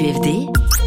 CQFD,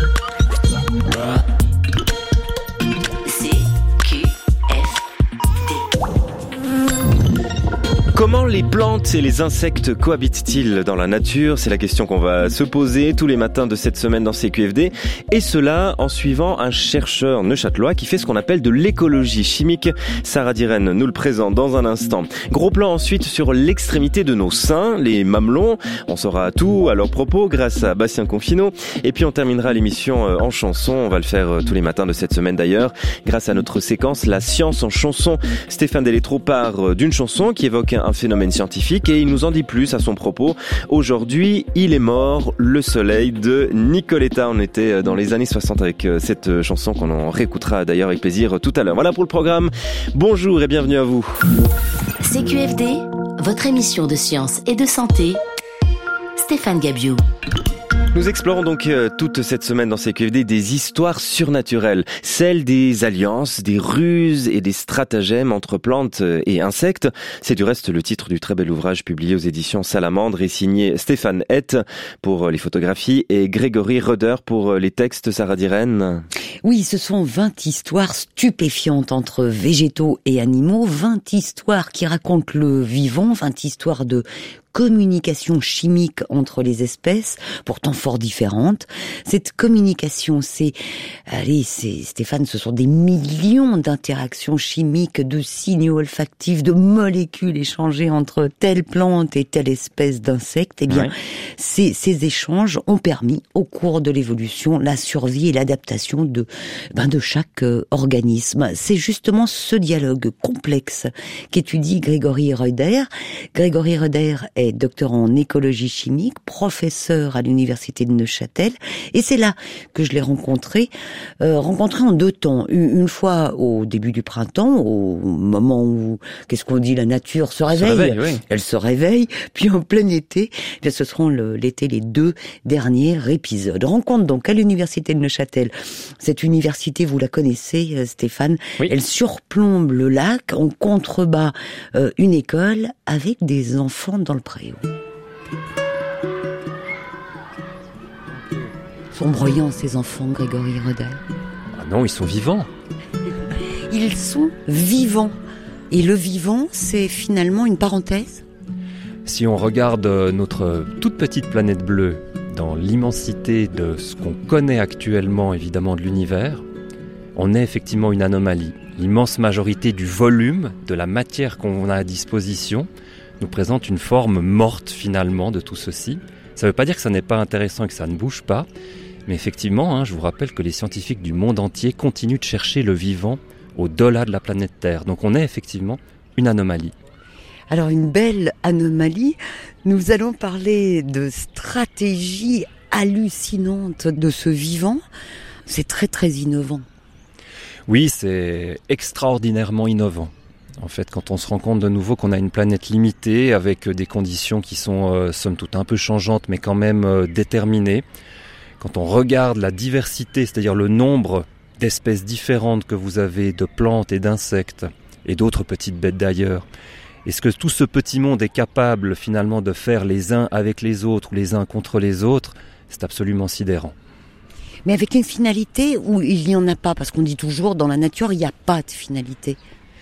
Comment les plantes et les insectes cohabitent-ils dans la nature ? C'est la question qu'on va se poser tous les matins de cette semaine dans CQFD. Et cela en suivant un chercheur neuchâtelois qui fait ce qu'on appelle de l'écologie chimique. Sarah Diren nous le présente dans un instant. Gros plan ensuite sur l'extrémité de nos seins, les mamelons. On saura tout à leur propos grâce à Bastien Confino. Et puis on terminera l'émission en chanson. On va le faire tous les matins de cette semaine d'ailleurs. Grâce à notre séquence La science en chanson. Stéphane Delétro part d'une chanson qui évoque un phénomène scientifique et il nous en dit plus à son propos. Aujourd'hui, il est mort, le soleil de Nicoletta. On était dans les années 60 avec cette chanson qu'on en réécoutera d'ailleurs avec plaisir tout à l'heure. Voilà pour le programme. Bonjour et bienvenue à vous. CQFD, votre émission de science et de santé. Stéphane Gabiou. Nous explorons donc toute cette semaine dans CQFD des histoires surnaturelles, celles des alliances, des ruses et des stratagèmes entre plantes et insectes. C'est du reste le titre du très bel ouvrage publié aux éditions Salamandre et signé Stéphane Hett pour les photographies et Grégory Roeder pour les textes. Sarah Diren. Oui, ce sont 20 histoires stupéfiantes entre végétaux et animaux, 20 histoires qui racontent le vivant, 20 histoires de communication chimique entre les espèces, pourtant fort différentes. Cette communication, Stéphane, ce sont des millions d'interactions chimiques, de signaux olfactifs, de molécules échangées entre telle plante et telle espèce d'insecte. Eh bien, ouais. Ces échanges ont permis, au cours de l'évolution, la survie et l'adaptation de chaque organisme. C'est justement ce dialogue complexe qu'étudie Grégory Roeder. Grégory Roeder est docteur en écologie chimique, professeur à l'université de Neuchâtel, et c'est là que je l'ai rencontré en deux temps. Une fois au début du printemps, au moment où, la nature se réveille. Oui. Elle se réveille, puis en plein été, bien, ce seront l'été les deux derniers épisodes. Rencontre donc à l'université de Neuchâtel. Cette université, vous la connaissez, Stéphane, oui. Elle surplombe le lac, en contrebas une école avec des enfants dans le préau. Sont bruyants ces enfants, Grégory Roeder. Ah non, ils sont vivants. Ils sont vivants. Et le vivant, c'est finalement une parenthèse ? Si on regarde notre toute petite planète bleue dans l'immensité de ce qu'on connaît actuellement, évidemment, de l'univers, on est effectivement une anomalie. L'immense majorité du volume, de la matière qu'on a à disposition, nous présente une forme morte finalement de tout ceci. Ça ne veut pas dire que ça n'est pas intéressant et que ça ne bouge pas, mais effectivement, je vous rappelle que les scientifiques du monde entier continuent de chercher le vivant au-delà de la planète Terre. Donc on est effectivement une anomalie. Alors une belle anomalie, nous allons parler de stratégies hallucinantes de ce vivant. C'est très très innovant. Oui, c'est extraordinairement innovant. En fait, quand on se rend compte de nouveau qu'on a une planète limitée avec des conditions qui sont somme toute un peu changeantes mais quand même déterminées, quand on regarde la diversité, c'est-à-dire le nombre d'espèces différentes que vous avez de plantes et d'insectes et d'autres petites bêtes d'ailleurs, et ce que tout ce petit monde est capable finalement de faire les uns avec les autres ou les uns contre les autres, c'est absolument sidérant. Mais avec une finalité où il n'y en a pas, parce qu'on dit toujours dans la nature il n'y a pas de finalité.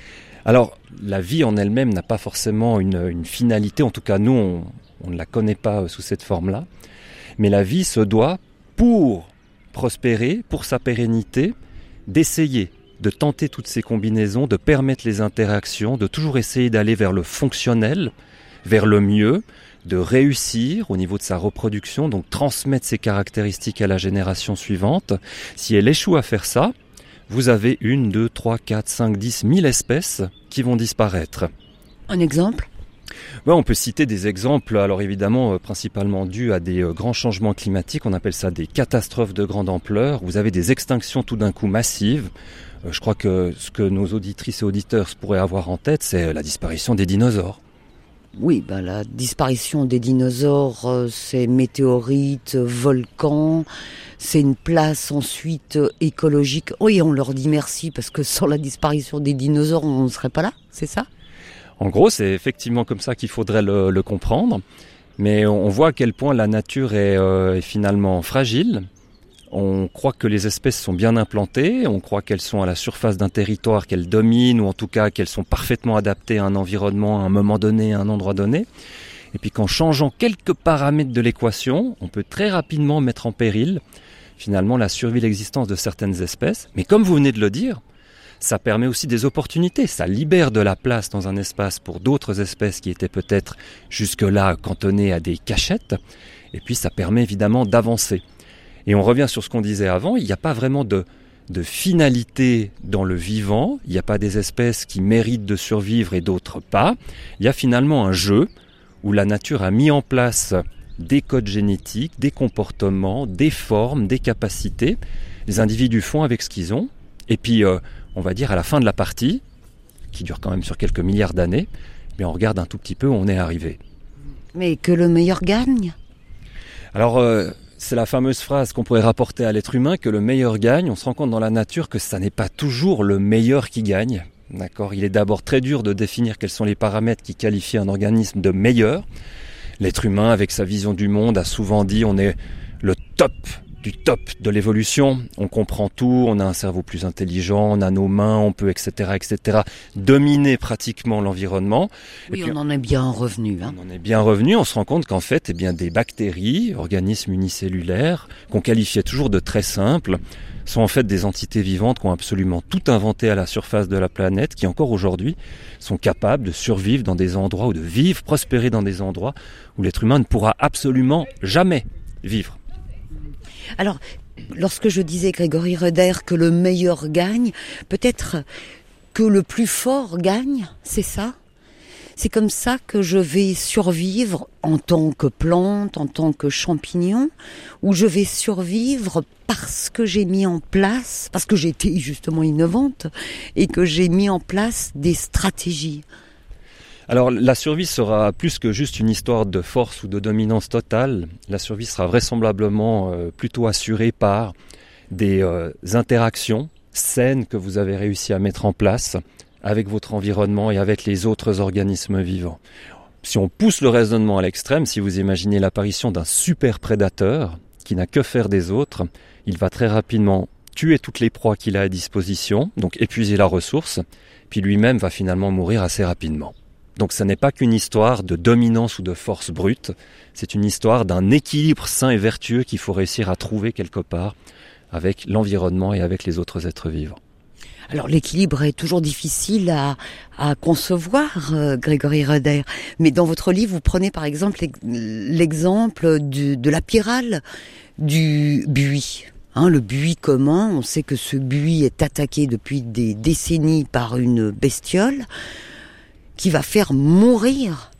Alors, la vie en elle-même n'a pas forcément une finalité, en tout cas nous, on ne la connaît pas sous cette forme-là, mais la vie se doit, pour prospérer, pour sa pérennité, d'essayer, de tenter toutes ces combinaisons, de permettre les interactions, de toujours essayer d'aller vers le fonctionnel, vers le mieux, de réussir au niveau de sa reproduction, donc transmettre ses caractéristiques à la génération suivante. Si elle échoue à faire ça, vous avez 1, 2, 3, 4, 5, 10 000 espèces qui vont disparaître. Un exemple ? On peut citer des exemples, alors évidemment principalement dus à des grands changements climatiques, on appelle ça des catastrophes de grande ampleur. Vous avez des extinctions tout d'un coup massives. Je crois que ce que nos auditrices et auditeurs pourraient avoir en tête, c'est la disparition des dinosaures. Oui, la disparition des dinosaures, c'est météorites, volcans, c'est une place ensuite écologique. Oui, on leur dit merci parce que sans la disparition des dinosaures, on ne serait pas là, c'est ça ? En gros, c'est effectivement comme ça qu'il faudrait le comprendre. Mais on voit à quel point la nature est finalement fragile, On croit que les espèces sont bien implantées, on croit qu'elles sont à la surface d'un territoire qu'elles dominent, ou en tout cas qu'elles sont parfaitement adaptées à un environnement, à un moment donné, à un endroit donné. Et puis qu'en changeant quelques paramètres de l'équation, on peut très rapidement mettre en péril, finalement, la survie et l'existence de certaines espèces. Mais comme vous venez de le dire, ça permet aussi des opportunités, ça libère de la place dans un espace pour d'autres espèces qui étaient peut-être jusque-là cantonnées à des cachettes, et puis ça permet évidemment d'avancer. Et on revient sur ce qu'on disait avant, il n'y a pas vraiment de finalité dans le vivant, il n'y a pas des espèces qui méritent de survivre et d'autres pas. Il y a finalement un jeu où la nature a mis en place des codes génétiques, des comportements, des formes, des capacités. Les individus font avec ce qu'ils ont. Et puis, on va dire à la fin de la partie, qui dure quand même sur quelques milliards d'années, on regarde un tout petit peu où on est arrivé. Mais que le meilleur gagne ? Alors, c'est la fameuse phrase qu'on pourrait rapporter à l'être humain, que le meilleur gagne. On se rend compte dans la nature que ça n'est pas toujours le meilleur qui gagne. D'accord ? Il est d'abord très dur de définir quels sont les paramètres qui qualifient un organisme de meilleur. L'être humain, avec sa vision du monde, a souvent dit on est le top du top de l'évolution. On comprend tout, on a un cerveau plus intelligent, on a nos mains, on peut, etc., dominer pratiquement l'environnement. Oui, on en est bien revenu. On en est bien revenu, on se rend compte qu'en fait, des bactéries, organismes unicellulaires, qu'on qualifiait toujours de très simples, sont en fait des entités vivantes qui ont absolument tout inventé à la surface de la planète, qui encore aujourd'hui sont capables de survivre dans des endroits ou de vivre, prospérer dans des endroits où l'être humain ne pourra absolument jamais vivre. Alors, lorsque je disais, Grégory Reder, que le meilleur gagne, peut-être que le plus fort gagne, c'est ça ? C'est comme ça que je vais survivre en tant que plante, en tant que champignon, ou je vais survivre parce que j'ai mis en place, parce que j'ai été justement innovante, et que j'ai mis en place des stratégies. Alors la survie sera plus que juste une histoire de force ou de dominance totale. La survie sera vraisemblablement plutôt assurée par des interactions saines que vous avez réussi à mettre en place avec votre environnement et avec les autres organismes vivants. Si on pousse le raisonnement à l'extrême, si vous imaginez l'apparition d'un super prédateur qui n'a que faire des autres, il va très rapidement tuer toutes les proies qu'il a à disposition, donc épuiser la ressource, puis lui-même va finalement mourir assez rapidement. Donc ce n'est pas qu'une histoire de dominance ou de force brute, c'est une histoire d'un équilibre sain et vertueux qu'il faut réussir à trouver quelque part avec l'environnement et avec les autres êtres vivants. Alors l'équilibre est toujours difficile à concevoir, Grégory Reder, mais dans votre livre, vous prenez par exemple l'exemple de la pyrale du buis. Le buis commun, on sait que ce buis est attaqué depuis des décennies par une bestiole qui va faire mourir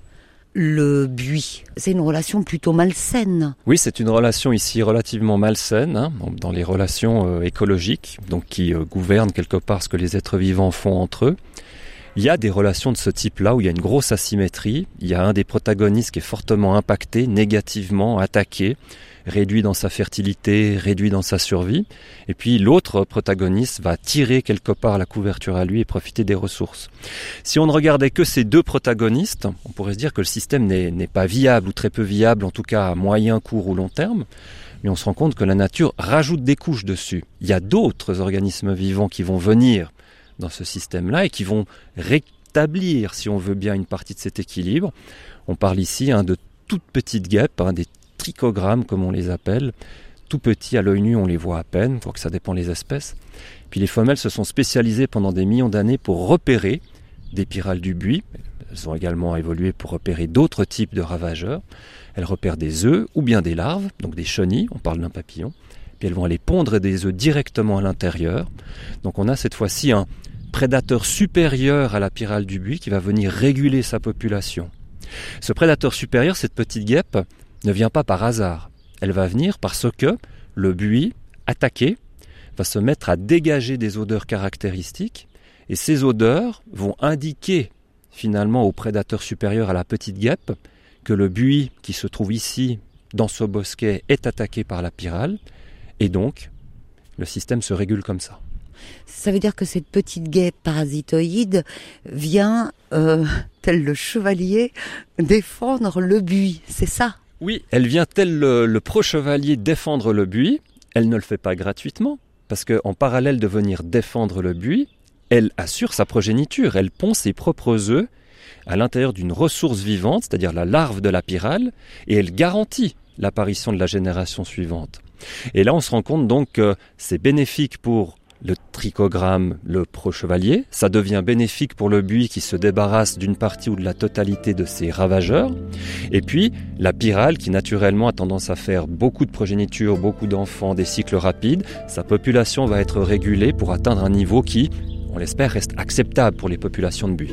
le buis. C'est une relation plutôt malsaine. Oui, c'est une relation ici relativement malsaine, dans les relations écologiques, donc qui gouvernent quelque part ce que les êtres vivants font entre eux. Il y a des relations de ce type-là où il y a une grosse asymétrie. Il y a un des protagonistes qui est fortement impacté, négativement, attaqué, réduit dans sa fertilité, réduit dans sa survie. Et puis l'autre protagoniste va tirer quelque part la couverture à lui et profiter des ressources. Si on ne regardait que ces deux protagonistes, on pourrait se dire que le système n'est pas viable ou très peu viable, en tout cas à moyen, court ou long terme. Mais on se rend compte que la nature rajoute des couches dessus. Il y a d'autres organismes vivants qui vont venir dans ce système-là et qui vont rétablir, si on veut bien, une partie de cet équilibre. On parle ici de toutes petites guêpes, des trichogrammes comme on les appelle, tout petits à l'œil nu, on les voit à peine, quoique ça dépend des espèces. Puis les femelles se sont spécialisées pendant des millions d'années pour repérer des pyrales du buis. Elles ont également évolué pour repérer d'autres types de ravageurs. Elles repèrent des œufs ou bien des larves, donc des chenilles, on parle d'un papillon. Puis elles vont aller pondre des œufs directement à l'intérieur. Donc on a cette fois-ci un prédateur supérieur à la pyrale du buis qui va venir réguler sa population. Ce prédateur supérieur, cette petite guêpe, ne vient pas par hasard. Elle va venir parce que le buis, attaqué, va se mettre à dégager des odeurs caractéristiques et ces odeurs vont indiquer finalement au prédateur supérieur à la petite guêpe que le buis qui se trouve ici dans ce bosquet est attaqué par la pyrale et donc le système se régule comme ça. Ça veut dire que cette petite guêpe parasitoïde vient, tel le chevalier, défendre le buis, c'est ça ? Oui, elle vient tel le pro-chevalier défendre le buis. elle ne le fait pas gratuitement, parce qu'en parallèle de venir défendre le buis, elle assure sa progéniture, elle pond ses propres œufs à l'intérieur d'une ressource vivante, c'est-à-dire la larve de la pyrale, et elle garantit l'apparition de la génération suivante. Et là, on se rend compte donc que c'est bénéfique pour le trichogramme, le pro-chevalier, ça devient bénéfique pour le buis qui se débarrasse d'une partie ou de la totalité de ses ravageurs, et puis la pyrale qui naturellement a tendance à faire beaucoup de progéniture, beaucoup d'enfants, des cycles rapides, sa population va être régulée pour atteindre un niveau qui, on l'espère, reste acceptable pour les populations de buis.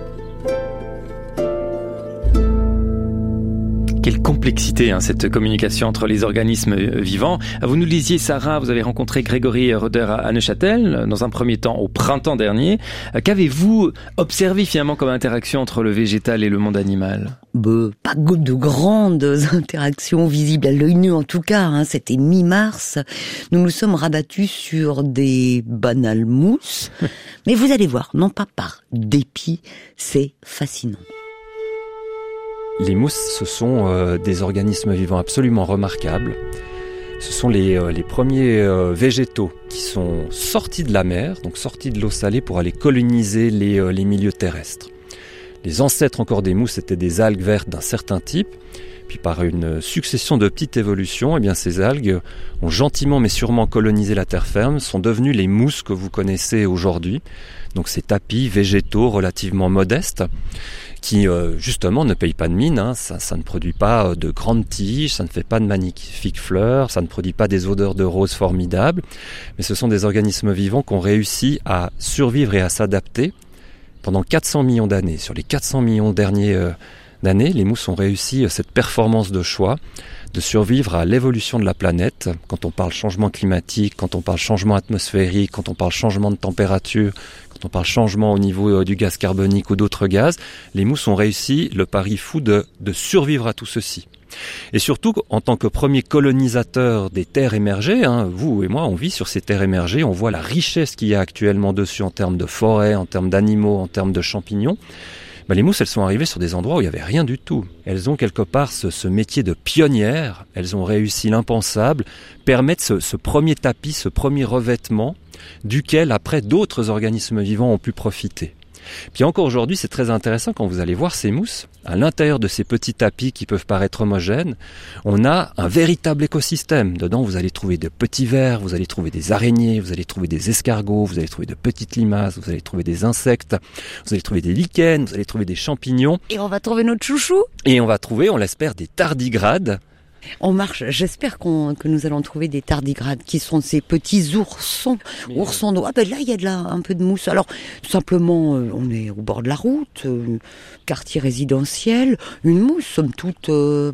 Quelle complexité, cette communication entre les organismes vivants. Vous nous le disiez, Sarah, vous avez rencontré Grégory Roeder à Neuchâtel, dans un premier temps au printemps dernier. Qu'avez-vous observé finalement comme interaction entre le végétal et le monde animal ? Pas de grandes interactions visibles à l'œil nu en tout cas, c'était mi-mars. Nous nous sommes rabattus sur des banales mousses, mais vous allez voir, non pas par dépit, c'est fascinant. Les mousses, ce sont des organismes vivants absolument remarquables. Ce sont les premiers végétaux qui sont sortis de la mer, donc sortis de l'eau salée pour aller coloniser les milieux terrestres. Les ancêtres encore des mousses étaient des algues vertes d'un certain type. Puis par une succession de petites évolutions, ces algues ont gentiment mais sûrement colonisé la terre ferme, sont devenues les mousses que vous connaissez aujourd'hui. Donc ces tapis végétaux relativement modestes qui justement ne payent pas de mine, ça ne produit pas de grandes tiges, ça ne fait pas de magnifiques fleurs, ça ne produit pas des odeurs de roses formidables, mais ce sont des organismes vivants qui ont réussi à survivre et à s'adapter pendant 400 millions d'années. Sur les 400 millions d'années, les mousses ont réussi cette performance de choix de survivre à l'évolution de la planète. Quand on parle changement climatique, quand on parle changement atmosphérique, quand on parle changement de température, quand on parle changement au niveau du gaz carbonique ou d'autres gaz, les mousses ont réussi le pari fou de survivre à tout ceci. Et surtout, en tant que premier colonisateur des terres émergées, vous et moi, on vit sur ces terres émergées, on voit la richesse qu'il y a actuellement dessus en termes de forêts, en termes d'animaux, en termes de champignons. Les mousses, elles sont arrivées sur des endroits où il n'y avait rien du tout. Elles ont quelque part ce métier de pionnière, elles ont réussi l'impensable, permettre ce premier tapis, ce premier revêtement, duquel après d'autres organismes vivants ont pu profiter. Puis encore aujourd'hui, c'est très intéressant quand vous allez voir ces mousses, à l'intérieur de ces petits tapis qui peuvent paraître homogènes, on a un véritable écosystème. Dedans, vous allez trouver de petits vers, vous allez trouver des araignées, vous allez trouver des escargots, vous allez trouver de petites limaces, vous allez trouver des insectes, vous allez trouver des lichens, vous allez trouver des champignons. Et on va trouver notre chouchou. Et on va trouver, on l'espère, des tardigrades. On marche, j'espère que nous allons trouver des tardigrades qui sont ces petits oursons d'eau. Là il y a un peu de mousse. Alors simplement on est au bord de la route, quartier résidentiel, une mousse somme toute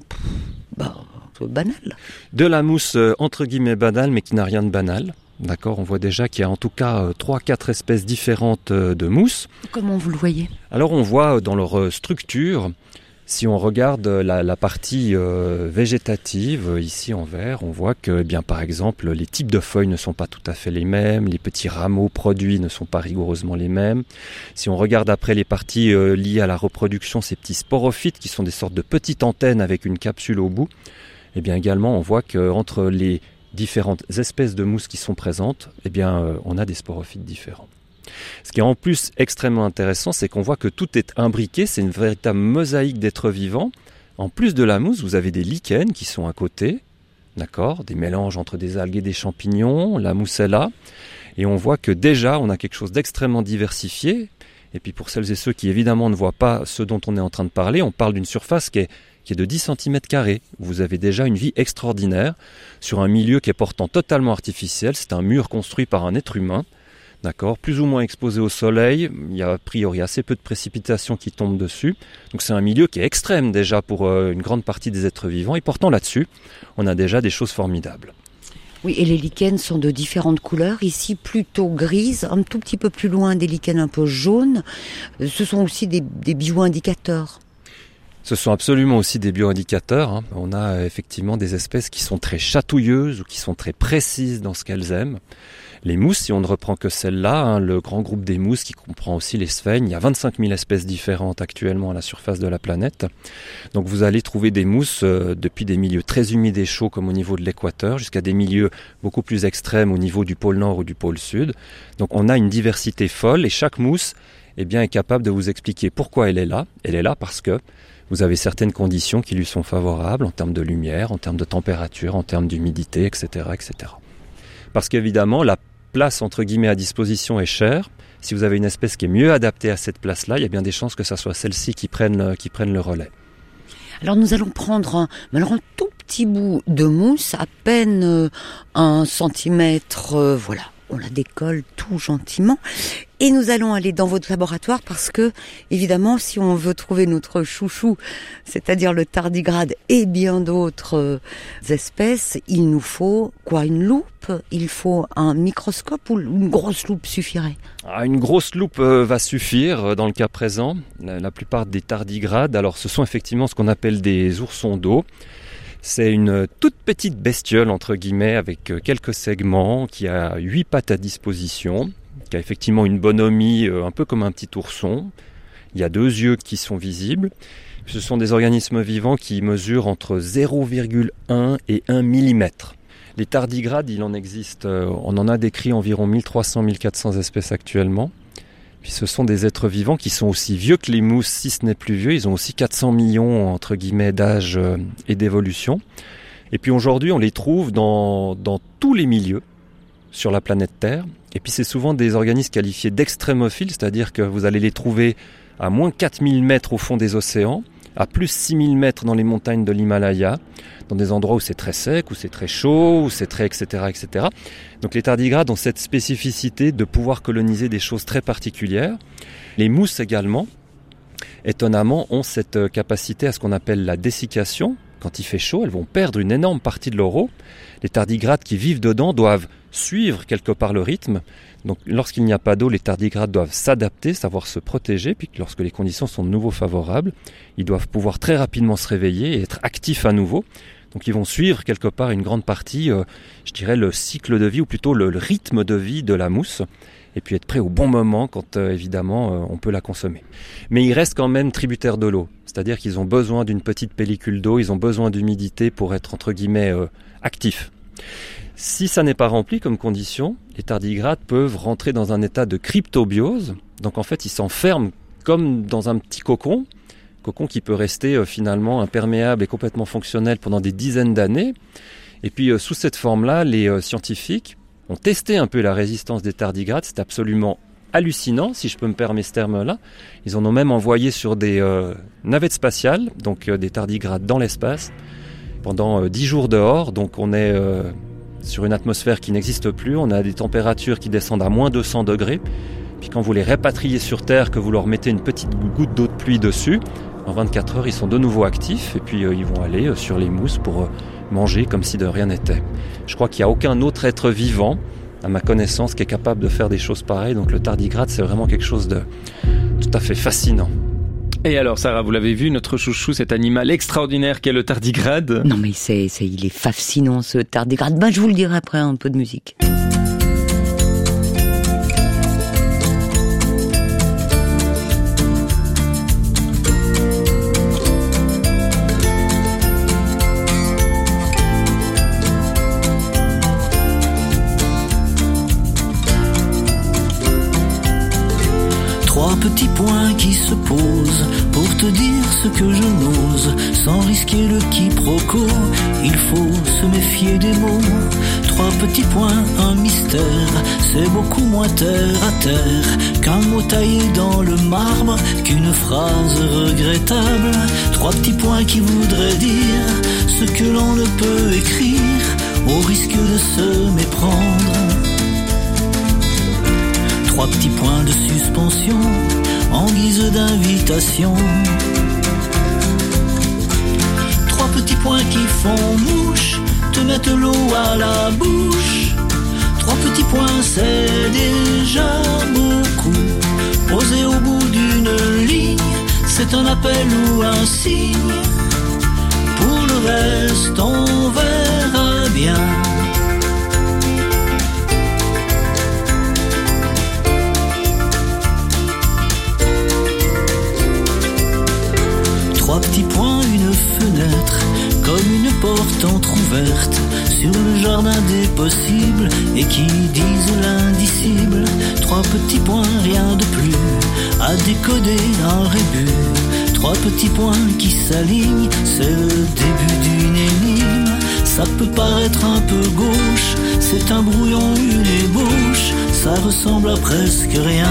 banale. De la mousse entre guillemets banale mais qui n'a rien de banal. D'accord, on voit déjà qu'il y a en tout cas 3-4 espèces différentes de mousses. Comment vous le voyez ? Alors on voit dans leur structure. Si on regarde la partie végétative, ici en vert, on voit que, par exemple, les types de feuilles ne sont pas tout à fait les mêmes, les petits rameaux produits ne sont pas rigoureusement les mêmes. Si on regarde après les parties liées à la reproduction, ces petits sporophytes qui sont des sortes de petites antennes avec une capsule au bout, également on voit qu'entre les différentes espèces de mousses qui sont présentes, on a des sporophytes différents. Ce qui est en plus extrêmement intéressant, c'est qu'on voit que tout est imbriqué, c'est une véritable mosaïque d'êtres vivants. En plus de la mousse, vous avez des lichens qui sont à côté, d'accord, des mélanges entre des algues et des champignons, la mousse est là, et on voit que déjà on a quelque chose d'extrêmement diversifié. Et puis pour celles et ceux qui évidemment ne voient pas ce dont on est en train de parler, on parle d'une surface qui est de 10 cm². Vous avez déjà une vie extraordinaire sur un milieu qui est pourtant totalement artificiel, c'est un mur construit par un être humain. D'accord, plus ou moins exposé au soleil, il y a a priori assez peu de précipitations qui tombent dessus. Donc c'est un milieu qui est extrême déjà pour une grande partie des êtres vivants. Et pourtant là-dessus, on a déjà des choses formidables. Oui, et les lichens sont de différentes couleurs. Ici, plutôt grises, un tout petit peu plus loin, des lichens un peu jaunes. Ce sont aussi des bioindicateurs. Ce sont absolument aussi des bioindicateurs. On a effectivement des espèces qui sont très chatouilleuses ou qui sont très précises dans ce qu'elles aiment. Les mousses, si on ne reprend que celles-là, le grand groupe des mousses qui comprend aussi les sphènes, il y a 25 000 espèces différentes actuellement à la surface de la planète. Donc vous allez trouver des mousses depuis des milieux très humides et chauds comme au niveau de l'équateur, jusqu'à des milieux beaucoup plus extrêmes au niveau du pôle nord ou du pôle sud. Donc on a une diversité folle et chaque mousse est capable de vous expliquer pourquoi elle est là. Elle est là parce que vous avez certaines conditions qui lui sont favorables en termes de lumière, en termes de température, en termes d'humidité, etc., etc. Parce qu'évidemment, la place entre guillemets à disposition est chère. Si vous avez une espèce qui est mieux adaptée à cette place-là, il y a bien des chances que ça soit celle-ci qui prenne le relais. Alors nous allons prendre un tout petit bout de mousse, à peine 1 centimètre, voilà. On la décolle tout gentiment et nous allons aller dans votre laboratoire parce que, évidemment, si on veut trouver notre chouchou, c'est-à-dire le tardigrade et bien d'autres espèces, il nous faut quoi? Une loupe? Il faut un microscope ou une grosse loupe suffirait? Une grosse loupe va suffire dans le cas présent. La plupart des tardigrades, alors ce sont effectivement ce qu'on appelle des oursons d'eau. C'est une toute petite bestiole, entre guillemets, avec quelques segments, qui a 8 pattes à disposition, qui a effectivement une bonhomie un peu comme un petit ourson. Il y a 2 yeux qui sont visibles. Ce sont des organismes vivants qui mesurent entre 0,1 et 1 mm. Les tardigrades, il en existe, on en a décrit environ 1300-1400 espèces actuellement. Puis ce sont des êtres vivants qui sont aussi vieux que les mousses, si ce n'est plus vieux. Ils ont aussi 400 millions, entre guillemets, d'âge et d'évolution. Et puis aujourd'hui, on les trouve dans tous les milieux sur la planète Terre. Et puis c'est souvent des organismes qualifiés d'extrémophiles, c'est-à-dire que vous allez les trouver à moins 4000 mètres au fond des océans, à plus 6000 mètres dans les montagnes de l'Himalaya, dans des endroits où c'est très sec, où c'est très chaud, où c'est très etc., etc. Donc les tardigrades ont cette spécificité de pouvoir coloniser des choses très particulières. Les mousses également, étonnamment, ont cette capacité à ce qu'on appelle la dessiccation. Quand il fait chaud, elles vont perdre une énorme partie de leur eau. Les tardigrades qui vivent dedans doivent suivre quelque part le rythme. Donc lorsqu'il n'y a pas d'eau, les tardigrades doivent s'adapter, savoir se protéger, puis lorsque les conditions sont de nouveau favorables, ils doivent pouvoir très rapidement se réveiller et être actifs à nouveau. Donc ils vont suivre quelque part une grande partie, je dirais le cycle de vie, ou plutôt le rythme de vie de la mousse, et puis être prêt au bon moment quand évidemment on peut la consommer. Mais ils restent quand même tributaires de l'eau, c'est-à-dire qu'ils ont besoin d'une petite pellicule d'eau, ils ont besoin d'humidité pour être entre guillemets actifs. Si ça n'est pas rempli comme condition, les tardigrades peuvent rentrer dans un état de cryptobiose. Donc en fait, ils s'enferment comme dans un petit cocon qui peut rester finalement imperméable et complètement fonctionnel pendant des dizaines d'années. Et puis sous cette forme-là, les scientifiques ont testé un peu la résistance des tardigrades. C'est absolument hallucinant, si je peux me permettre ce terme-là. Ils en ont même envoyé sur des navettes spatiales, donc des tardigrades dans l'espace, pendant 10 jours dehors. Donc on est sur une atmosphère qui n'existe plus, on a des températures qui descendent à moins 200 degrés. Puis quand vous les répatriez sur Terre, que vous leur mettez une petite goutte d'eau de pluie dessus, en 24 heures, ils sont de nouveau actifs et puis ils vont aller sur les mousses pour manger comme si de rien n'était. Je crois qu'il n'y a aucun autre être vivant, à ma connaissance, qui est capable de faire des choses pareilles. Donc le tardigrade, c'est vraiment quelque chose de tout à fait fascinant. Et alors Sarah, vous l'avez vu, notre chouchou, cet animal extraordinaire qu'est le tardigrade? Non mais il est fascinant ce tardigrade. Je vous le dirai après un peu de musique. Trois petits points qui se posent pour te dire ce que je n'ose, sans risquer le quiproquo, il faut se méfier des mots. Trois petits points, un mystère, c'est beaucoup moins terre à terre qu'un mot taillé dans le marbre, qu'une phrase regrettable. Trois petits points qui voudraient dire ce que l'on ne peut écrire, au risque de se méprendre. Trois petits points de suspension en guise d'invitation. Trois petits points qui font mouche, te mettent l'eau à la bouche. Trois petits points, c'est déjà beaucoup. Posé au bout d'une ligne, c'est un appel ou un signe. Pour le reste, on verra bien. Trois petits points, une fenêtre, comme une porte entr'ouverte sur le jardin des possibles et qui disent l'indicible. Trois petits points, rien de plus à décoder, un rébut. Trois petits points qui s'alignent, c'est le début d'une énigme. Ça peut paraître un peu gauche, c'est un brouillon, une ébauche, ça ressemble à presque rien.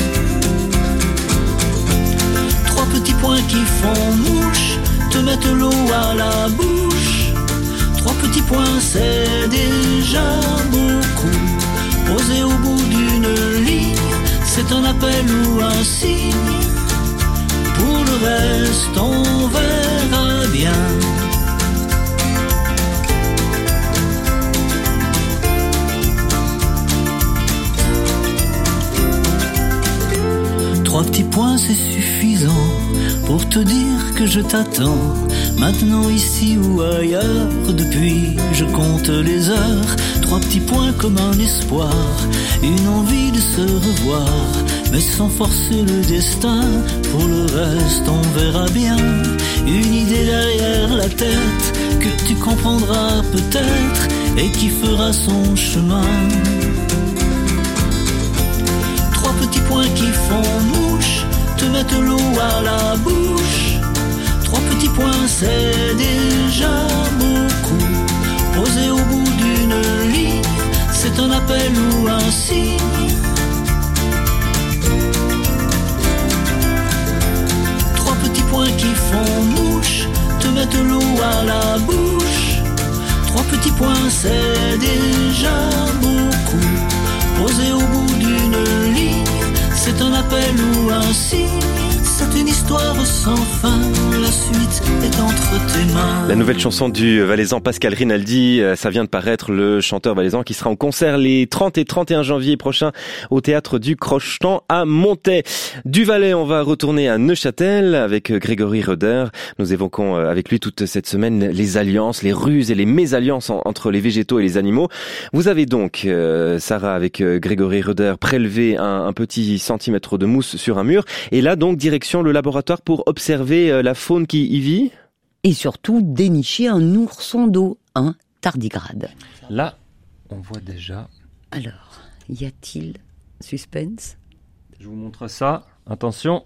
Trois petits points qui font mouche, te mettent l'eau à la bouche. Trois petits points, c'est déjà beaucoup. Posé au bout d'une ligne, c'est un appel ou un signe. Pour le reste, on verra bien. Trois petits points, c'est suffisant pour te dire que je t'attends. Maintenant ici ou ailleurs, depuis je compte les heures. Trois petits points comme un espoir, une envie de se revoir, mais sans forcer le destin. Pour le reste, on verra bien. Une idée derrière la tête que tu comprendras peut-être et qui fera son chemin. Trois petits points qui font mouche, te mettent l'eau à la bouche. Trois petits points, c'est déjà beaucoup. Posé au bout d'une ligne, c'est un appel ou un signe. Trois petits points qui font mouche, te mettent l'eau à la bouche. Trois petits points, c'est déjà beaucoup. Posé au bout d'une ligne, c'est un appel ou un signe. C'est une histoire sans fin, la suite est entre tes mains. La nouvelle chanson du Valaisan Pascal Rinaldi, ça vient de paraître, le chanteur valaisan qui sera en concert les 30 et 31 janvier prochains au théâtre du Crochetan à Montaix. Du Valais, on va retourner à Neuchâtel avec Grégory Röder. Nous évoquons avec lui toute cette semaine les alliances, les ruses et les mésalliances entre les végétaux et les animaux. Vous avez donc, Sarah, avec Grégory Röder, prélevé un petit centimètre de mousse sur un mur et là donc direction le laboratoire pour observer la faune qui y vit. Et surtout dénicher un ourson d'eau, un tardigrade. Là, on voit déjà. Alors, y a-t-il suspense? Je vous montre ça. Attention.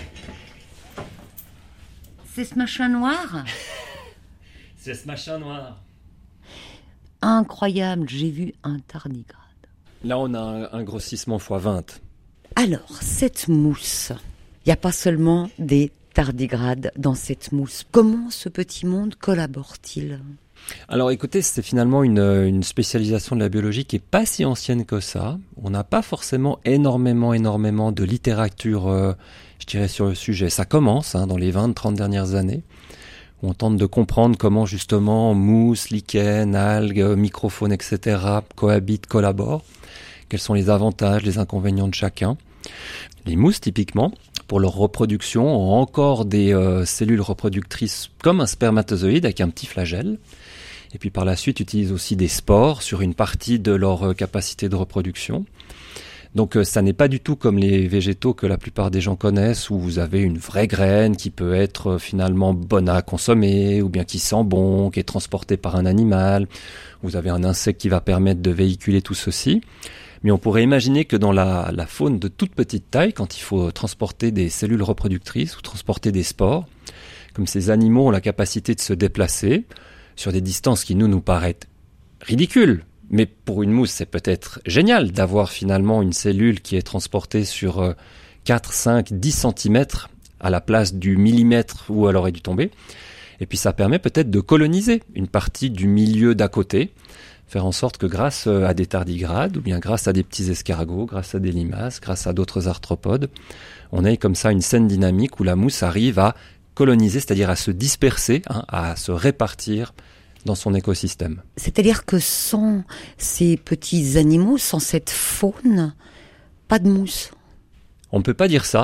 C'est ce machin noir? C'est ce machin noir. Incroyable, j'ai vu un tardigrade. Là, on a un grossissement x20. Alors, cette mousse, il n'y a pas seulement des tardigrades dans cette mousse. Comment ce petit monde collabore-t-il? Alors écoutez, c'est finalement une spécialisation de la biologie qui est pas si ancienne que ça. On n'a pas forcément énormément de littérature, je dirais, sur le sujet. Ça commence dans les 20-30 dernières années. On tente de comprendre comment justement mousse, lichen, algues, microfaune, etc. cohabitent, collaborent. Quels sont les avantages, les inconvénients de chacun. Les mousses, typiquement, pour leur reproduction, ont encore des cellules reproductrices comme un spermatozoïde avec un petit flagelle. Et puis par la suite, utilisent aussi des spores sur une partie de leur capacité de reproduction. Donc ça n'est pas du tout comme les végétaux que la plupart des gens connaissent, où vous avez une vraie graine qui peut être finalement bonne à consommer, ou bien qui sent bon, qui est transportée par un animal. Vous avez un insecte qui va permettre de véhiculer tout ceci. Mais on pourrait imaginer que dans la faune de toute petite taille, quand il faut transporter des cellules reproductrices ou transporter des spores, comme ces animaux ont la capacité de se déplacer sur des distances qui nous paraissent ridicules. Mais pour une mousse, c'est peut-être génial d'avoir finalement une cellule qui est transportée sur 4, 5, 10 cm à la place du millimètre où elle aurait dû tomber. Et puis ça permet peut-être de coloniser une partie du milieu d'à côté, faire en sorte que grâce à des tardigrades, ou bien grâce à des petits escargots, grâce à des limaces, grâce à d'autres arthropodes, on ait comme ça une scène dynamique où la mousse arrive à coloniser, c'est-à-dire à se disperser, à se répartir dans son écosystème. C'est-à-dire que sans ces petits animaux, sans cette faune, pas de mousse. On ne peut pas dire ça.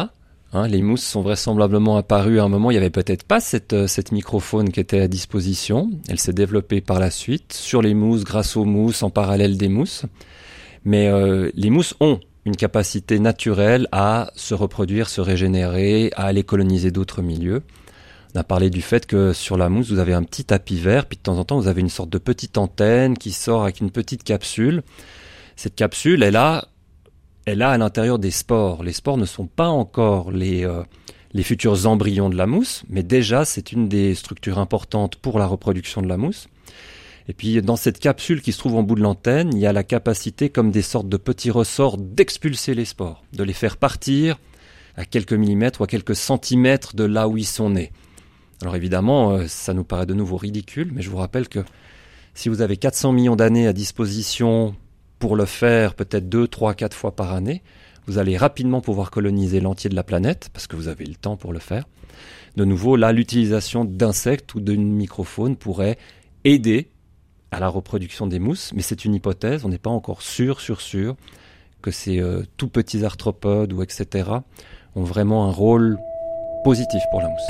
Les mousses sont vraisemblablement apparues à un moment, il n'y avait peut-être pas cette microfaune qui était à disposition. Elle s'est développée par la suite, sur les mousses, grâce aux mousses, en parallèle des mousses. Mais les mousses ont une capacité naturelle à se reproduire, se régénérer, à aller coloniser d'autres milieux. On a parlé du fait que sur la mousse, vous avez un petit tapis vert, puis de temps en temps, vous avez une sorte de petite antenne qui sort avec une petite capsule. Cette capsule, elle a à l'intérieur des spores. Les spores ne sont pas encore les futurs embryons de la mousse, mais déjà, c'est une des structures importantes pour la reproduction de la mousse. Et puis, dans cette capsule qui se trouve en bout de l'antenne, il y a la capacité, comme des sortes de petits ressorts, d'expulser les spores, de les faire partir à quelques millimètres ou à quelques centimètres de là où ils sont nés. Alors évidemment, ça nous paraît de nouveau ridicule, mais je vous rappelle que si vous avez 400 millions d'années à disposition pour le faire peut-être 2, 3, 4 fois par année, vous allez rapidement pouvoir coloniser l'entier de la planète, parce que vous avez le temps pour le faire. De nouveau, là, l'utilisation d'insectes ou d'une microfaune pourrait aider à la reproduction des mousses, mais c'est une hypothèse, on n'est pas encore sûr que ces tout petits arthropodes ou etc. ont vraiment un rôle positif pour la mousse.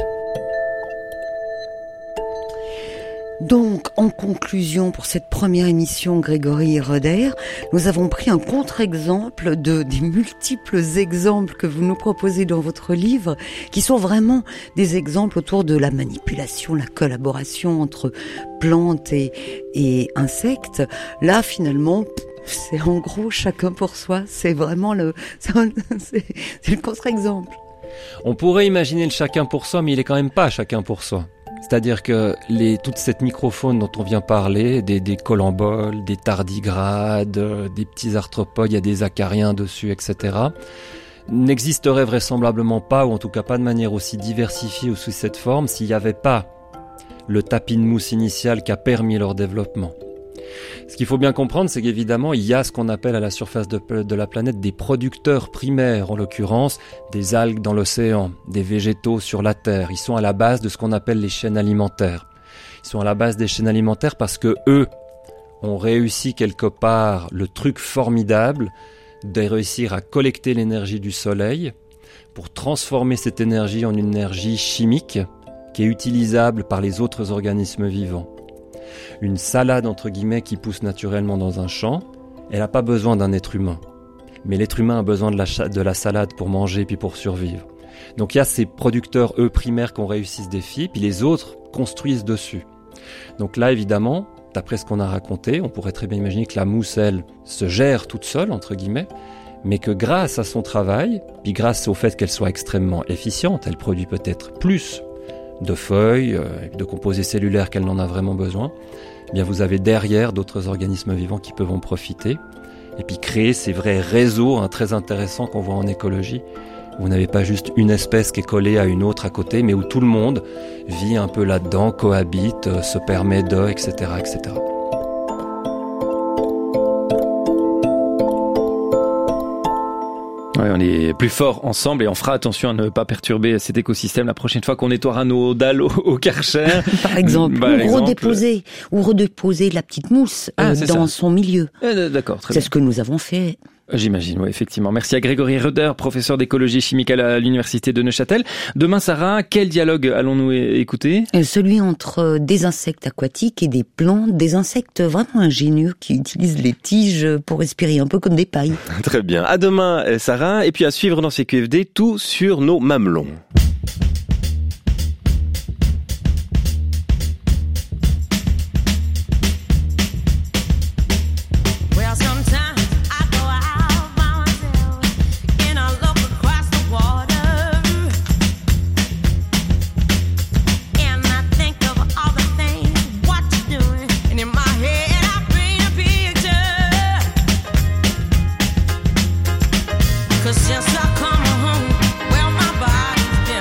Donc, en conclusion, pour cette première émission, Grégory Roeder, nous avons pris un contre-exemple des multiples exemples que vous nous proposez dans votre livre, qui sont vraiment des exemples autour de la manipulation, la collaboration entre plantes et insectes. Là, finalement, c'est en gros chacun pour soi. C'est vraiment c'est le contre-exemple. On pourrait imaginer le chacun pour soi, mais il est quand même pas chacun pour soi. C'est-à-dire que toute cette microfaune dont on vient parler, des colamboles, des tardigrades, des petits arthropodes, il y a des acariens dessus, etc., n'existerait vraisemblablement pas, ou en tout cas pas de manière aussi diversifiée ou sous cette forme, s'il n'y avait pas le tapis de mousse initial qui a permis leur développement. Ce qu'il faut bien comprendre, c'est qu'évidemment, il y a ce qu'on appelle à la surface de la planète des producteurs primaires, en l'occurrence des algues dans l'océan, des végétaux sur la Terre. Ils sont à la base de ce qu'on appelle les chaînes alimentaires. Ils sont à la base des chaînes alimentaires parce que eux ont réussi quelque part le truc formidable de réussir à collecter l'énergie du soleil pour transformer cette énergie en une énergie chimique qui est utilisable par les autres organismes vivants. Une salade, entre guillemets, qui pousse naturellement dans un champ, elle n'a pas besoin d'un être humain. Mais l'être humain a besoin de la salade pour manger puis pour survivre. Donc il y a ces producteurs, eux, primaires qui ont réussi ce défi, puis les autres construisent dessus. Donc là, évidemment, d'après ce qu'on a raconté, on pourrait très bien imaginer que la mousse, elle, se gère toute seule, entre guillemets, mais que grâce à son travail, puis grâce au fait qu'elle soit extrêmement efficiente, elle produit peut-être plus de feuilles, de composés cellulaires qu'elle n'en a vraiment besoin, eh bien vous avez derrière d'autres organismes vivants qui peuvent en profiter et puis créer ces vrais réseaux très intéressants qu'on voit en écologie. Vous n'avez pas juste une espèce qui est collée à une autre à côté, mais où tout le monde vit un peu là-dedans, cohabite, se permet etc., etc. Ouais, on est plus fort ensemble et on fera attention à ne pas perturber cet écosystème la prochaine fois qu'on nettoiera nos dalles au Karcher. Par exemple, ou redéposer la petite mousse dans son milieu. D'accord, très bien. C'est ce que nous avons fait. J'imagine, oui, effectivement. Merci à Grégory Roeder, professeur d'écologie chimique à l'université de Neuchâtel. Demain, Sarah, quel dialogue allons-nous écouter ? Celui entre des insectes aquatiques et des plantes, des insectes vraiment ingénieux qui utilisent les tiges pour respirer, un peu comme des pailles. Très bien. À demain, Sarah. Et puis à suivre dans CQFD, tout sur nos mamelons. Since I come home, well, my body's been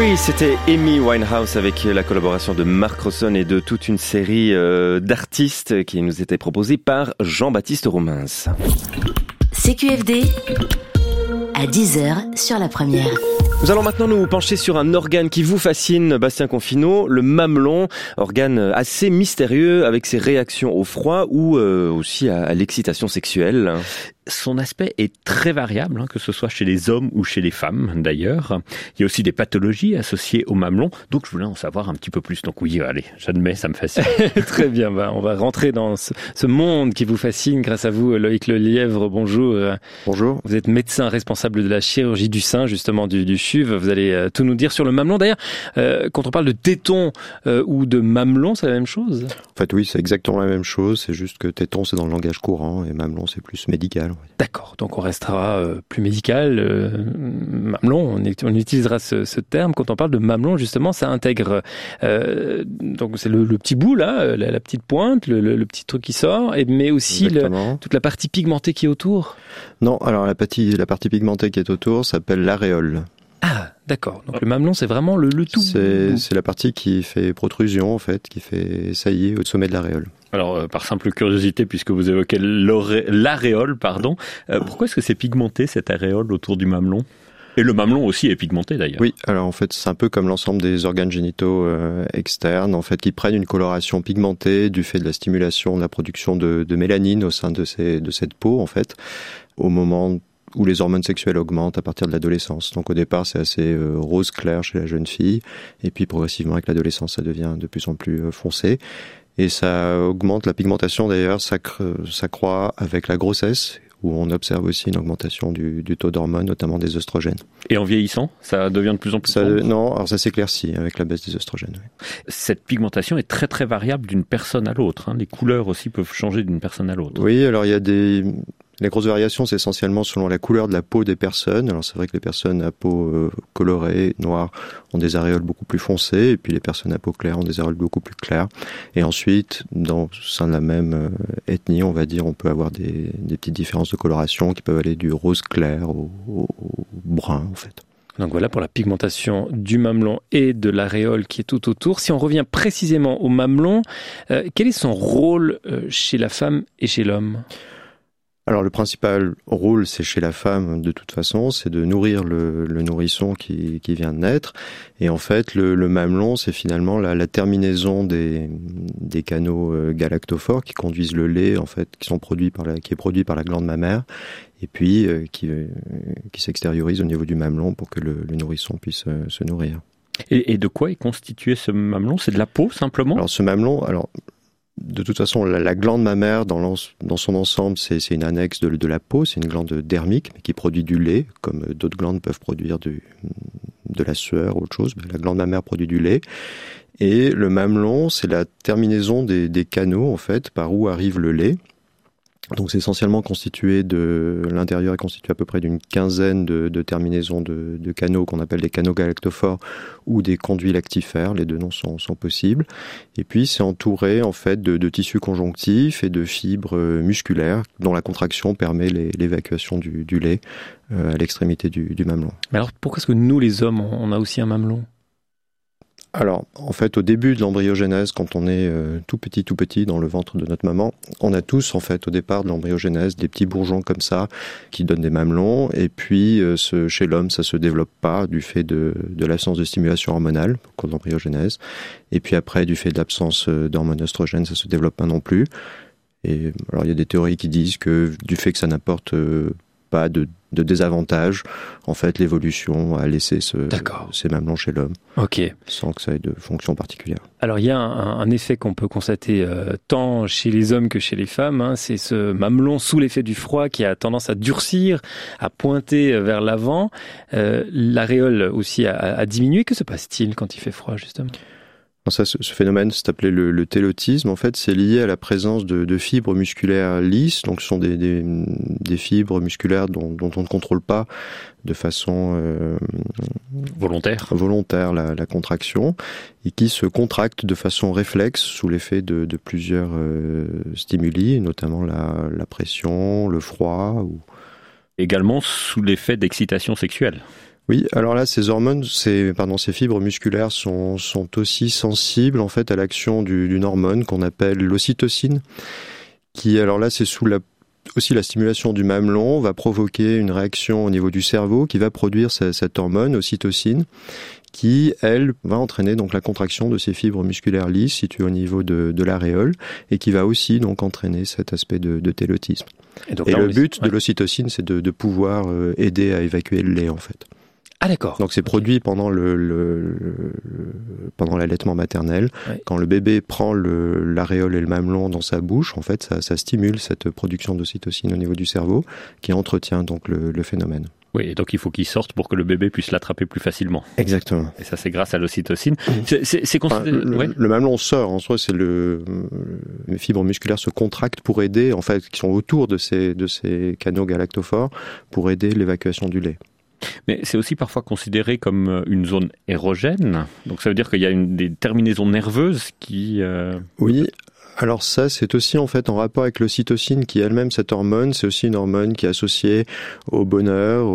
Oui, c'était Amy Winehouse avec la collaboration de Mark Ronson et de toute une série d'artistes qui nous étaient proposés par Jean-Baptiste Romins. CQFD à 10h sur la première. Nous allons maintenant nous pencher sur un organe qui vous fascine, Bastien Confinot, le mamelon, organe assez mystérieux avec ses réactions au froid ou aussi à l'excitation sexuelle. Son aspect est très variable, que ce soit chez les hommes ou chez les femmes d'ailleurs. Il y a aussi des pathologies associées au mamelon, donc je voulais en savoir un petit peu plus. Donc oui, allez, j'admets, ça me fascine. Très bien, on va rentrer dans ce monde qui vous fascine grâce à vous, Loïc Lelièvre, bonjour. Bonjour. Vous êtes médecin responsable de la chirurgie du sein, justement du CHUV. Vous allez tout nous dire sur le mamelon. D'ailleurs, quand on parle de téton ou de mamelon, c'est la même chose? En fait, oui, c'est exactement la même chose. C'est juste que téton, c'est dans le langage courant et mamelon, c'est plus médical. D'accord, donc on restera plus médical. Mamelon, on utilisera ce terme. Quand on parle de mamelon, justement, ça intègre donc c'est le petit bout là, la petite pointe, le petit truc qui sort, mais aussi toute la partie pigmentée qui est autour. Non, alors la partie pigmentée qui est autour s'appelle l'aréole. Ah, d'accord. Donc le mamelon, c'est vraiment le tout. C'est la partie qui fait protrusion, en fait, qui fait saillie au sommet de l'aréole. Alors, par simple curiosité, puisque vous évoquez l'aréole, pourquoi est-ce que c'est pigmenté, cette aréole autour du mamelon? Et le mamelon aussi est pigmenté, d'ailleurs. Oui, alors en fait, c'est un peu comme l'ensemble des organes génitaux externes, en fait, qui prennent une coloration pigmentée du fait de la stimulation de la production de mélanine au sein de cette peau, en fait, au moment où les hormones sexuelles augmentent à partir de l'adolescence. Donc au départ, c'est assez rose clair chez la jeune fille, et puis progressivement avec l'adolescence, ça devient de plus en plus foncé. Et ça augmente la pigmentation, d'ailleurs, ça croît avec la grossesse, où on observe aussi une augmentation du taux d'hormones, notamment des œstrogènes. Et en vieillissant, ça devient de plus en plus sombre? Non, alors ça s'éclaircit avec la baisse des œstrogènes. Oui. Cette pigmentation est très très variable d'une personne à l'autre. Les couleurs aussi peuvent changer d'une personne à l'autre. Oui, alors il y a les grosses variations, c'est essentiellement selon la couleur de la peau des personnes. Alors c'est vrai que les personnes à peau colorée, noire, ont des aréoles beaucoup plus foncées, et puis les personnes à peau claire ont des aréoles beaucoup plus claires. Et ensuite, au sein de la même ethnie, on va dire, on peut avoir des petites différences de coloration qui peuvent aller du rose clair au brun, en fait. Donc voilà pour la pigmentation du mamelon et de l'aréole qui est tout autour. Si on revient précisément au mamelon, quel est son rôle chez la femme et chez l'homme ? Alors le principal rôle, c'est chez la femme de toute façon, c'est de nourrir le nourrisson qui vient de naître. Et en fait, le mamelon, c'est finalement la terminaison des canaux galactophores qui conduisent le lait, en fait, qui est produit par la glande mammaire, et puis qui s'extériorise au niveau du mamelon pour que le nourrisson puisse se nourrir. Et de quoi est constitué ce mamelon ? C'est de la peau simplement ? Alors ce mamelon, de toute façon, la glande mammaire, dans son ensemble, c'est une annexe de la peau, c'est une glande dermique, mais qui produit du lait, comme d'autres glandes peuvent produire de la sueur ou autre chose. La glande mammaire produit du lait. Et le mamelon, c'est la terminaison des canaux, en fait, par où arrive le lait. Donc c'est essentiellement l'intérieur est constitué à peu près d'une quinzaine de terminaisons de canaux qu'on appelle des canaux galactophores ou des conduits lactifères, les deux noms sont possibles. Et puis c'est entouré en fait de tissus conjonctifs et de fibres musculaires dont la contraction permet l'évacuation du lait à l'extrémité du mamelon. Mais alors pourquoi est-ce que nous les hommes on a aussi un mamelon ? Alors, en fait, au début de l'embryogenèse, quand on est tout petit dans le ventre de notre maman, on a tous, en fait, au départ de l'embryogenèse, des petits bourgeons comme ça qui donnent des mamelons. Et puis, chez l'homme, ça se développe pas du fait de l'absence de stimulation hormonale au cours de l'embryogenèse. Et puis après, du fait de l'absence d'hormones œstrogènes, ça se développe pas non plus. Et alors, il y a des théories qui disent que du fait que ça n'apporte pas de désavantage, en fait, l'évolution a laissé ces mamelons chez l'homme, sans que ça ait de fonction particulière. Alors, il y a un effet qu'on peut constater tant chez les hommes que chez les femmes, c'est ce mamelon sous l'effet du froid qui a tendance à durcir, à pointer vers l'avant. L'aréole aussi a diminué. Que se passe-t-il quand il fait froid, justement ? Ça, ce phénomène, c'est appelé le télotisme. En fait, c'est lié à la présence de fibres musculaires lisses. Donc, ce sont des fibres musculaires dont on ne contrôle pas de façon volontaire la contraction et qui se contractent de façon réflexe sous l'effet de plusieurs stimuli, notamment la pression, le froid. Également sous l'effet d'excitation sexuelle. Oui, alors là, ces fibres musculaires sont aussi sensibles en fait à l'action d'une hormone qu'on appelle l'ocytocine, qui, alors là, c'est aussi la stimulation du mamelon va provoquer une réaction au niveau du cerveau qui va produire cette hormone ocytocine, qui, elle, va entraîner donc la contraction de ces fibres musculaires lisses situées au niveau de l'aréole et qui va aussi donc entraîner cet aspect de télotisme. Et le but de l'ocytocine, c'est de pouvoir aider à évacuer le lait en fait. Ah d'accord. Donc c'est produit pendant pendant l'allaitement maternel. Ouais. Quand le bébé prend l'aréole et le mamelon dans sa bouche, en fait, ça stimule cette production d'ocytocine au niveau du cerveau, qui entretient donc le phénomène. Oui, et donc il faut qu'il sorte pour que le bébé puisse l'attraper plus facilement. Exactement. Et ça, c'est grâce à l'ocytocine. C'est considéré... le mamelon sort, en soi, les fibres musculaires se contractent pour aider, en fait, qui sont autour de ces canaux galactophores, pour aider l'évacuation du lait. Mais c'est aussi parfois considéré comme une zone érogène. Donc ça veut dire qu'il y a des terminaisons nerveuses qui... Oui, alors ça c'est aussi en fait en rapport avec l'ocytocine qui est elle-même cette hormone. C'est aussi une hormone qui est associée au bonheur,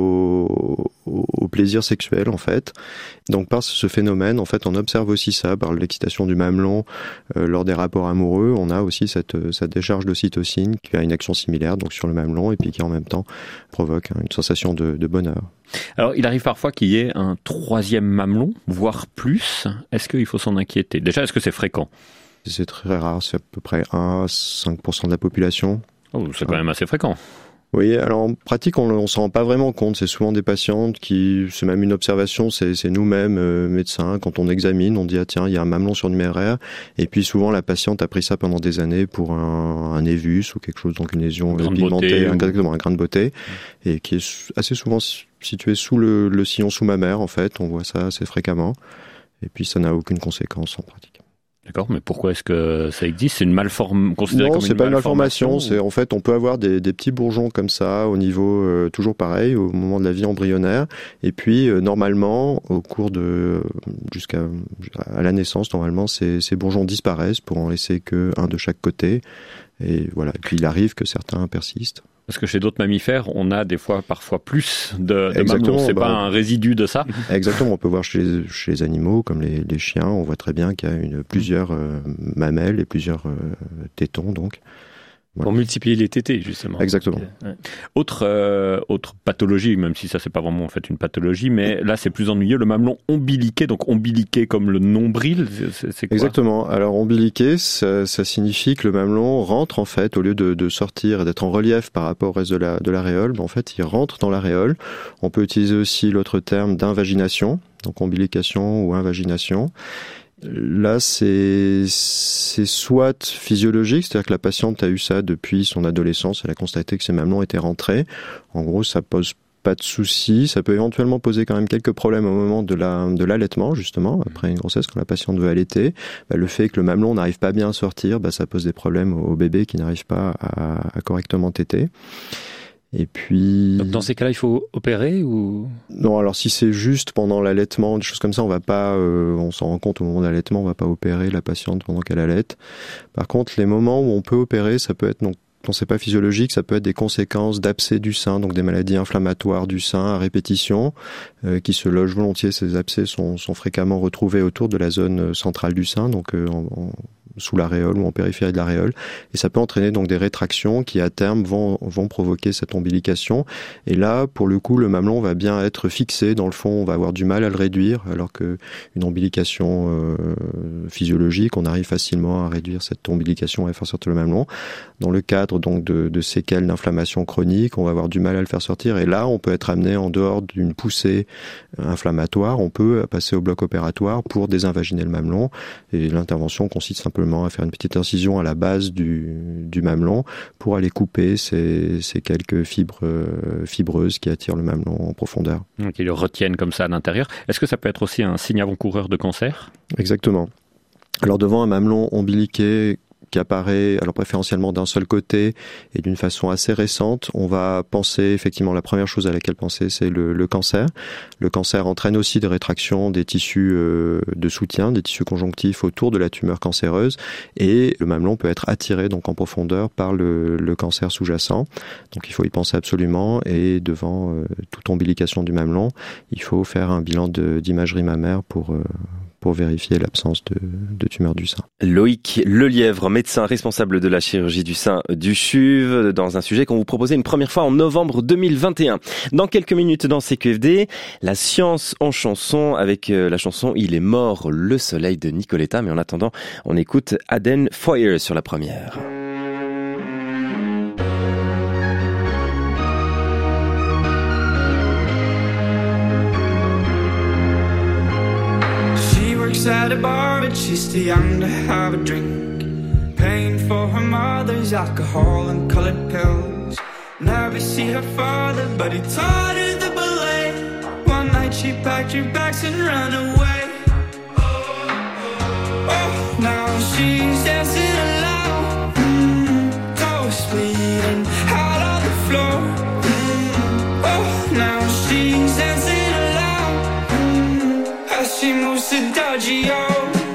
au plaisir sexuel en fait. Donc par ce phénomène, en fait, on observe aussi ça par l'excitation du mamelon lors des rapports amoureux. On a aussi cette décharge d'ocytocine qui a une action similaire donc sur le mamelon et puis qui en même temps provoque une sensation de bonheur. Alors, il arrive parfois qu'il y ait un troisième mamelon, voire plus. Est-ce qu'il faut s'en inquiéter ? Déjà, est-ce que c'est fréquent ? C'est très rare, c'est à peu près 1 à 5% de la population. Oh, c'est quand même assez fréquent. Oui, alors en pratique, on s'en rend pas vraiment compte. C'est souvent des patientes c'est même une observation, c'est nous-mêmes, médecins, quand on examine, on dit, ah tiens, il y a un mamelon surnuméraire. Et puis souvent, la patiente a pris ça pendant des années pour un névus ou quelque chose, donc une lésion pigmentée, exactement, un grain de beauté, et qui est assez souvent situé sous le sillon sous-mammaire, en fait. On voit ça assez fréquemment. Et puis, ça n'a aucune conséquence en pratique. D'accord, mais pourquoi est-ce que ça existe ? C'est une malformation considérée comme une malformation ? Non, c'est pas une malformation. C'est en fait, on peut avoir des petits bourgeons comme ça au niveau toujours pareil au moment de la vie embryonnaire. Et puis normalement, au cours jusqu'à la naissance, normalement, ces bourgeons disparaissent pour en laisser que un de chaque côté. Et voilà. Et puis il arrive que certains persistent. Parce que chez d'autres mammifères, on a parfois plus de mamelons. C'est pas un résidu de ça. Exactement. On peut voir chez les animaux, comme les chiens, on voit très bien qu'il y a plusieurs mamelles et plusieurs tétons, donc. Voilà. Pour multiplier les tétés, justement. Exactement. Ouais. Autre pathologie, même si ça c'est pas vraiment en fait une pathologie, mais là c'est plus ennuyeux, le mamelon ombiliqué, donc ombiliqué comme le nombril, c'est quoi ? Exactement. Alors ombiliqué, ça signifie que le mamelon rentre en fait, au lieu de sortir et d'être en relief par rapport au reste de l'aréole, en fait il rentre dans l'aréole. On peut utiliser aussi l'autre terme d'invagination, donc ombilication ou invagination. Là, c'est soit physiologique, c'est-à-dire que la patiente a eu ça depuis son adolescence, elle a constaté que ses mamelons étaient rentrés. En gros, ça pose pas de souci. Ça peut éventuellement poser quand même quelques problèmes au moment de l'allaitement, justement, après une grossesse, quand la patiente veut allaiter. Le fait que le mamelon n'arrive pas bien à sortir, ça pose des problèmes au bébé qui n'arrive pas à correctement téter. Et puis... Donc dans ces cas-là, il faut opérer ou... Non, alors si c'est juste pendant l'allaitement, des choses comme ça, on va pas, on s'en rend compte au moment de l'allaitement, on va pas opérer la patiente pendant qu'elle allaite. Par contre, les moments où on peut opérer, ça peut être, quand c'est pas physiologique, ça peut être des conséquences d'abcès du sein, donc des maladies inflammatoires du sein à répétition, qui se logent volontiers. Ces abcès sont fréquemment retrouvés autour de la zone centrale du sein, donc sous l'aréole ou en périphérie de l'aréole, et ça peut entraîner donc des rétractions qui à terme vont provoquer cette ombilication. Et là, pour le coup, le mamelon va bien être fixé dans le fond, on va avoir du mal à le réduire, alors que une ombilication physiologique, on arrive facilement à réduire cette ombilication et à faire sortir le mamelon. Dans le cadre donc de séquelles d'inflammation chronique, on va avoir du mal à le faire sortir, et là, on peut être amené en dehors d'une poussée inflammatoire, on peut passer au bloc opératoire pour désinvaginer le mamelon, et l'intervention consiste simplement à faire une petite incision à la base du mamelon pour aller couper ces quelques fibres fibreuses qui attirent le mamelon en profondeur. Donc ils le retiennent comme ça à l'intérieur. Est-ce que ça peut être aussi un signe avant-coureur de cancer ? Exactement. Alors devant un mamelon ombiliqué qui apparaît alors préférentiellement d'un seul côté et d'une façon assez récente, on va penser effectivement, la première chose à laquelle penser, c'est le cancer. Le cancer entraîne aussi des rétractions des tissus de soutien, des tissus conjonctifs autour de la tumeur cancéreuse, et le mamelon peut être attiré donc en profondeur par le cancer sous-jacent. Donc il faut y penser absolument, et devant toute ombilication du mamelon, il faut faire un bilan d'imagerie mammaire pour vérifier l'absence de tumeur du sein. Loïc Lelièvre, médecin responsable de la chirurgie du sein du CHUV, dans un sujet qu'on vous proposait une première fois en novembre 2021. Dans quelques minutes dans CQFD, la science en chanson avec la chanson « Il est mort le soleil » de Nicoletta. Mais en attendant, on écoute Aden Foyer sur la première. At a bar, but she's too young to have a drink. Paying for her mother's alcohol and colored pills. Never see her father, but he taught her the ballet. One night she packed her bags and ran away. Oh, now she's dancing alone, toes bleeding out on the floor. Oh, now she's dancing alone, as she moves to Adagio.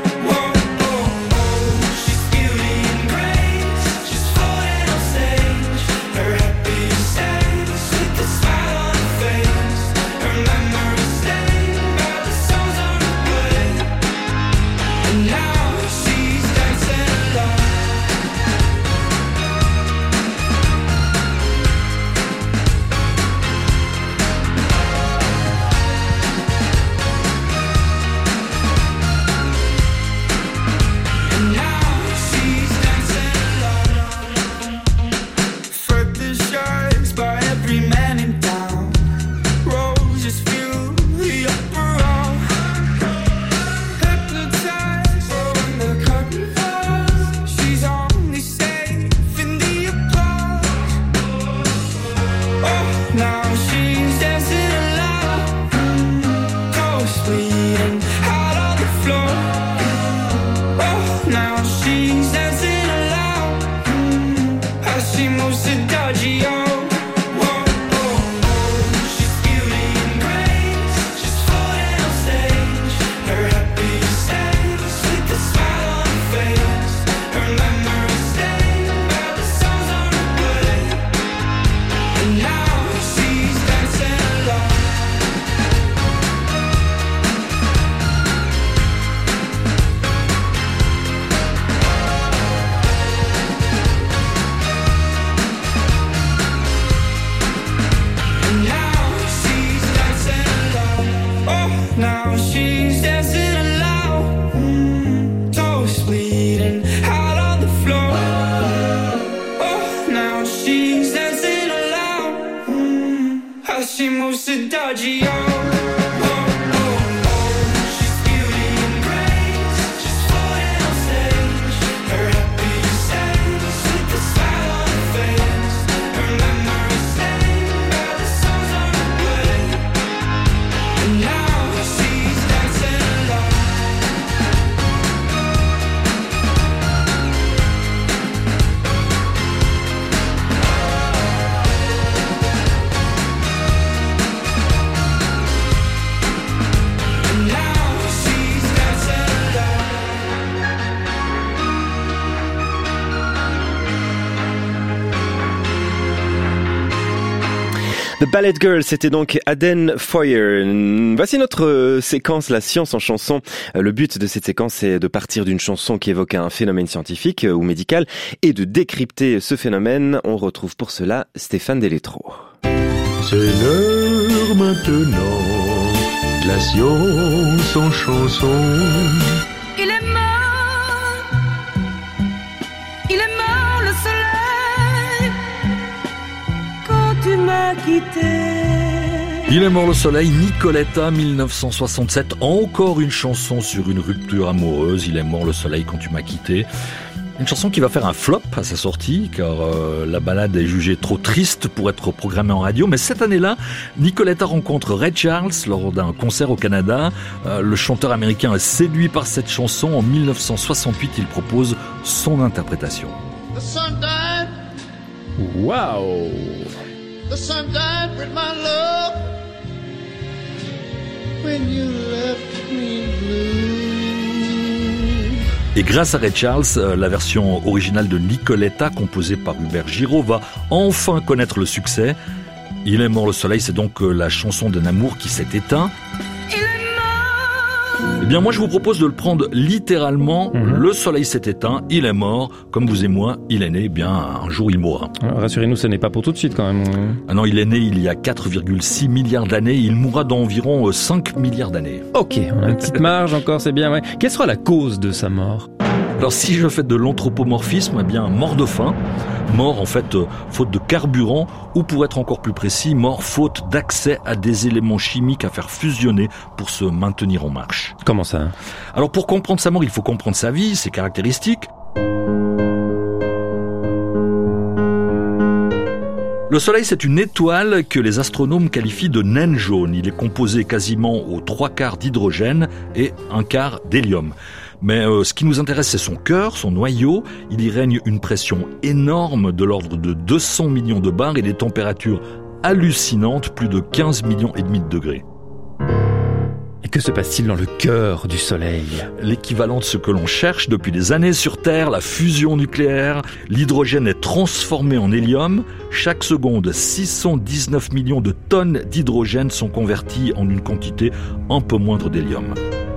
The Ballet Girl, c'était donc Aden Foyer. Voici notre séquence, la science en chanson. Le but de cette séquence, c'est de partir d'une chanson qui évoque un phénomène scientifique ou médical et de décrypter ce phénomène. On retrouve pour cela Stéphane Delétro. C'est l'heure maintenant, la science en chanson. Il est mort le soleil, quand tu m'as quitté. Il est mort le soleil, Nicoletta, 1967, encore une chanson sur une rupture amoureuse. Il est mort le soleil quand tu m'as quitté. Une chanson qui va faire un flop à sa sortie, car la ballade est jugée trop triste pour être programmée en radio. Mais cette année-là, Nicoletta rencontre Ray Charles lors d'un concert au Canada. Le chanteur américain est séduit par cette chanson. En 1968, il propose son interprétation. The sun died. Wow. The sun died with my love. When you left me blue. Et grâce à Ray Charles, la version originale de Nicoletta, composée par Hubert Giraud, va enfin connaître le succès. Il est mort le soleil, c'est donc la chanson d'un amour qui s'est éteint. Eh bien moi je vous propose de le prendre littéralement. Le soleil s'est éteint, il est mort, comme vous et moi, il est né, eh bien un jour il mourra. Alors, rassurez-nous, ce n'est pas pour tout de suite quand même. Ah non, il est né il y a 4,6 milliards d'années, il mourra dans environ 5 milliards d'années. Ok, on a une petite marge encore, c'est bien. Ouais. Quelle sera la cause de sa mort ? Alors si je fais de l'anthropomorphisme, eh bien mort de faim, mort en fait faute de carburant, ou pour être encore plus précis, mort faute d'accès à des éléments chimiques à faire fusionner pour se maintenir en marche. Comment ça ? Alors pour comprendre sa mort, il faut comprendre sa vie, ses caractéristiques. Le Soleil, c'est une étoile que les astronomes qualifient de naine jaune. Il est composé quasiment aux 3/4 d'hydrogène et 1/4 d'hélium. Mais ce qui nous intéresse, c'est son cœur, son noyau. Il y règne une pression énorme de l'ordre de 200 millions de bars et des températures hallucinantes, plus de 15 millions et demi de degrés. Et que se passe-t-il dans le cœur du Soleil ? L'équivalent de ce que l'on cherche depuis des années sur Terre, la fusion nucléaire. L'hydrogène est transformé en hélium. Chaque seconde, 619 millions de tonnes d'hydrogène sont converties en une quantité un peu moindre d'hélium.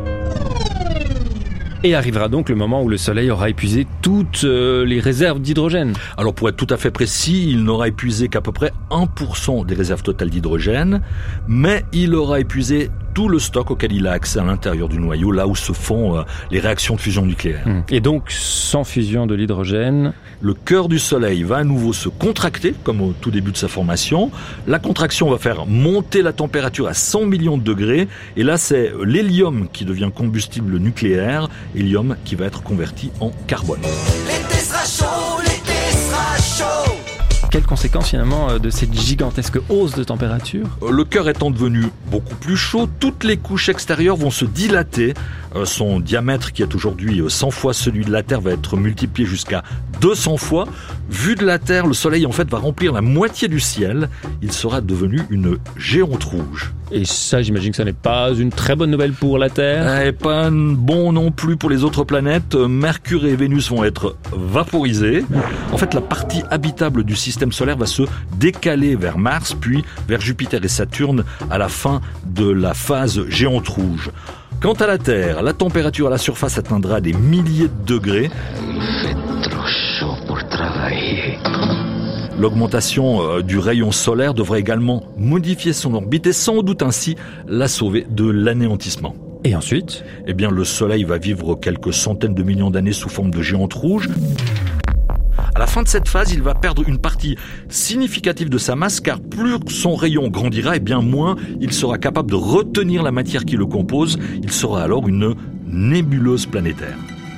Et arrivera donc le moment où le Soleil aura épuisé toutes les réserves d'hydrogène. Alors pour être tout à fait précis, il n'aura épuisé qu'à peu près 1% des réserves totales d'hydrogène, mais il aura épuisé tout le stock auquel il a accès à l'intérieur du noyau, là où se font les réactions de fusion nucléaire. Et donc, sans fusion de l'hydrogène, le cœur du Soleil va à nouveau se contracter, comme au tout début de sa formation. La contraction va faire monter la température à 100 millions de degrés, et là c'est l'hélium qui devient combustible nucléaire, hélium qui va être converti en carbone. L'été sera chaud, l'été sera chaud. Quelles conséquences finalement de cette gigantesque hausse de température ? Le cœur étant devenu beaucoup plus chaud, toutes les couches extérieures vont se dilater. Son diamètre, qui est aujourd'hui 100 fois celui de la Terre, va être multiplié jusqu'à 200 fois. Vu de la Terre, le Soleil en fait va remplir la moitié du ciel. Il sera devenu une géante rouge. Et ça, j'imagine que ça n'est pas une très bonne nouvelle pour la Terre. Et pas bon non plus pour les autres planètes. Mercure et Vénus vont être vaporisées. En fait, la partie habitable du système solaire va se décaler vers Mars, puis vers Jupiter et Saturne à la fin de la phase géante rouge. Quant à la Terre, la température à la surface atteindra des milliers de degrés. Il fait trop chaud pour travailler. L'augmentation du rayon solaire devrait également modifier son orbite et sans doute ainsi la sauver de l'anéantissement. Et ensuite ? Eh bien, le Soleil va vivre quelques centaines de millions d'années sous forme de géante rouge. À la fin de cette phase, il va perdre une partie significative de sa masse, car plus son rayon grandira, et bien moins il sera capable de retenir la matière qui le compose. Il sera alors une nébuleuse planétaire.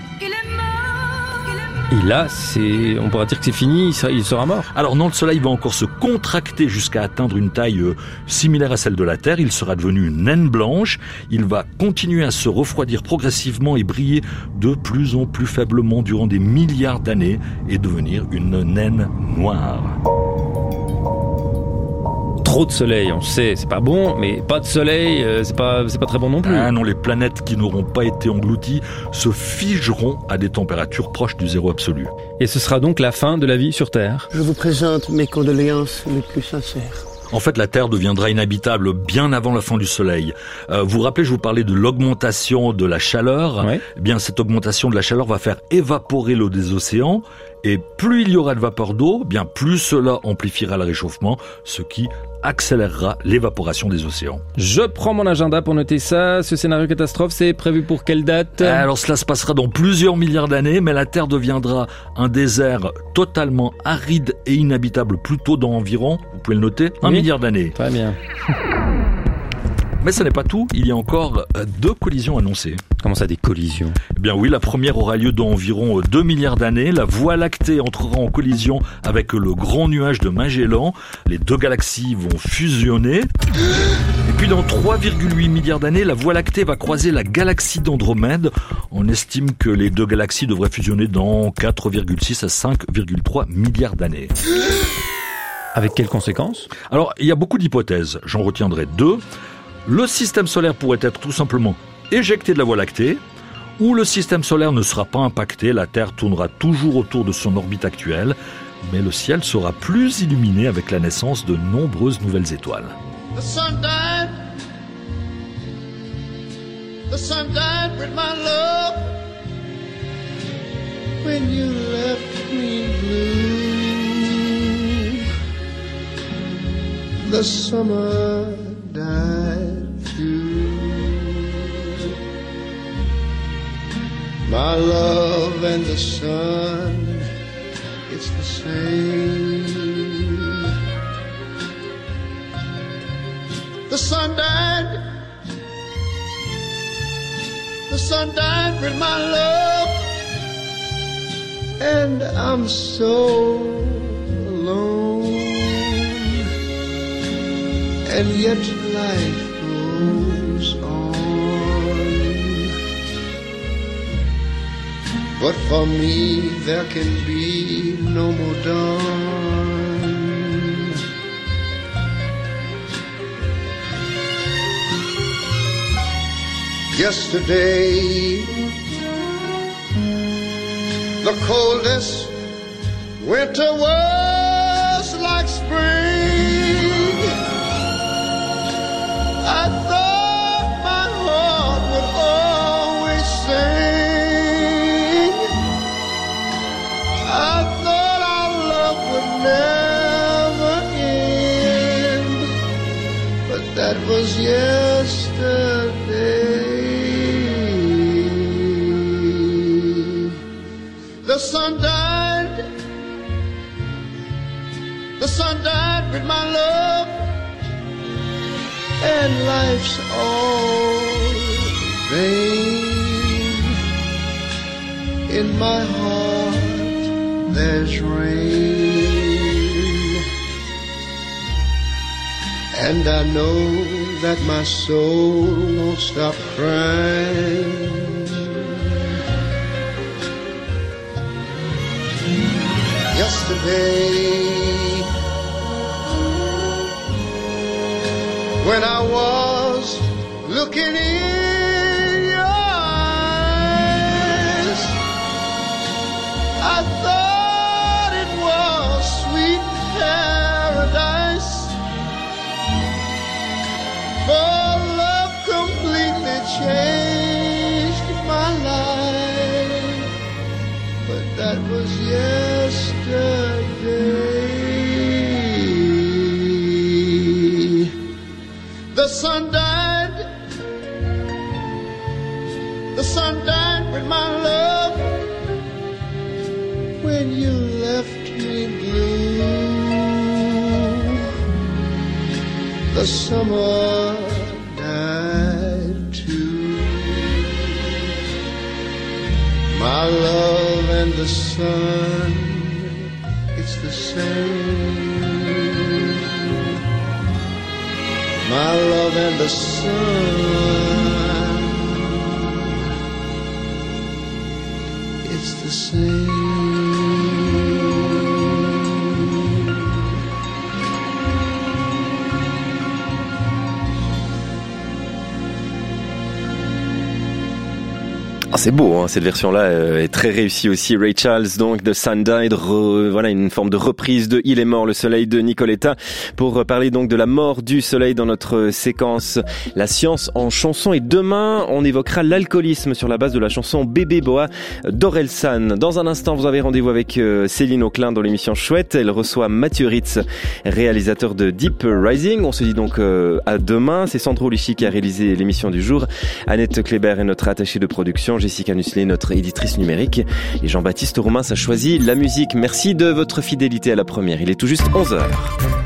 Et là, on pourra dire que c'est fini, il sera mort. Alors non, le Soleil va encore se contracter jusqu'à atteindre une taille similaire à celle de la Terre. Il sera devenu une naine blanche. Il va continuer à se refroidir progressivement et briller de plus en plus faiblement durant des milliards d'années et devenir une naine noire. Trop de soleil, on sait, c'est pas bon, mais pas de soleil, c'est pas très bon non plus. Ah non, les planètes qui n'auront pas été englouties se figeront à des températures proches du zéro absolu. Et ce sera donc la fin de la vie sur Terre. Je vous présente mes condoléances les plus sincères. En fait, la Terre deviendra inhabitable bien avant la fin du Soleil. Vous vous rappelez, je vous parlais de l'augmentation de la chaleur. Ouais. Eh bien, cette augmentation de la chaleur va faire évaporer l'eau des océans. Et plus il y aura de vapeur d'eau, bien plus cela amplifiera le réchauffement, ce qui accélérera l'évaporation des océans. Je prends mon agenda pour noter ça. Ce scénario catastrophe, c'est prévu pour quelle date ? Alors cela se passera dans plusieurs milliards d'années, mais la Terre deviendra un désert totalement aride et inhabitable plutôt dans environ, vous pouvez le noter, 1 milliard d'années. Très bien. Mais ce n'est pas tout, il y a encore 2 collisions annoncées. Comment ça, des collisions? Eh bien oui, la première aura lieu dans environ 2 milliards d'années. La Voie lactée entrera en collision avec le grand nuage de Magellan. Les 2 galaxies vont fusionner. Et puis dans 3,8 milliards d'années, la Voie lactée va croiser la galaxie d'Andromède. On estime que les 2 galaxies devraient fusionner dans 4,6 à 5,3 milliards d'années. Avec quelles conséquences? Alors, il y a beaucoup d'hypothèses. J'en retiendrai 2. Le système solaire pourrait être tout simplement éjecté de la Voie lactée, ou le système solaire ne sera pas impacté, la Terre tournera toujours autour de son orbite actuelle, mais le ciel sera plus illuminé avec la naissance de nombreuses nouvelles étoiles. The sun died with my love when you left me blue. The summer died too. My love and the sun, it's the same. The sun died. The sun died with my love, and I'm so alone. And yet life goes on. But for me there can be no more dawn. Yesterday, the coldest winter was like spring. I thought my heart would always sing. I thought our love would never end, but that was yesterday. The sun died. The sun died with my love, and life's all vain. In my heart there's rain, and I know that my soul won't stop crying. Yesterday, when I was looking in your eyes, I thought it was sweet paradise. For love completely changed my life, but that was yesterday. The sun died. The sun died with my love when you left me blue. The summer died too. My love and the sun, it's the same. My love and the sun, it's the same. Ah, c'est beau, hein, cette version-là est très réussie aussi. Ray Charles, donc, de Sun Died, voilà une forme de reprise de Il est mort, le soleil de Nicoletta, pour parler donc de la mort du soleil dans notre séquence La science en chanson. Et demain, on évoquera l'alcoolisme sur la base de la chanson Bébé Boa d'Orelsan. Dans un instant, vous avez rendez-vous avec Céline Auclin dans l'émission Chouette. Elle reçoit Mathieu Ritz, réalisateur de Deep Rising. On se dit donc à demain. C'est Sandro Lichy qui a réalisé l'émission du jour. Annette Kléber est notre attachée de production. Jessica Nusley, notre éditrice numérique. Et Jean-Baptiste Romain a choisi la musique. Merci de votre fidélité à la première. Il est tout juste 11h.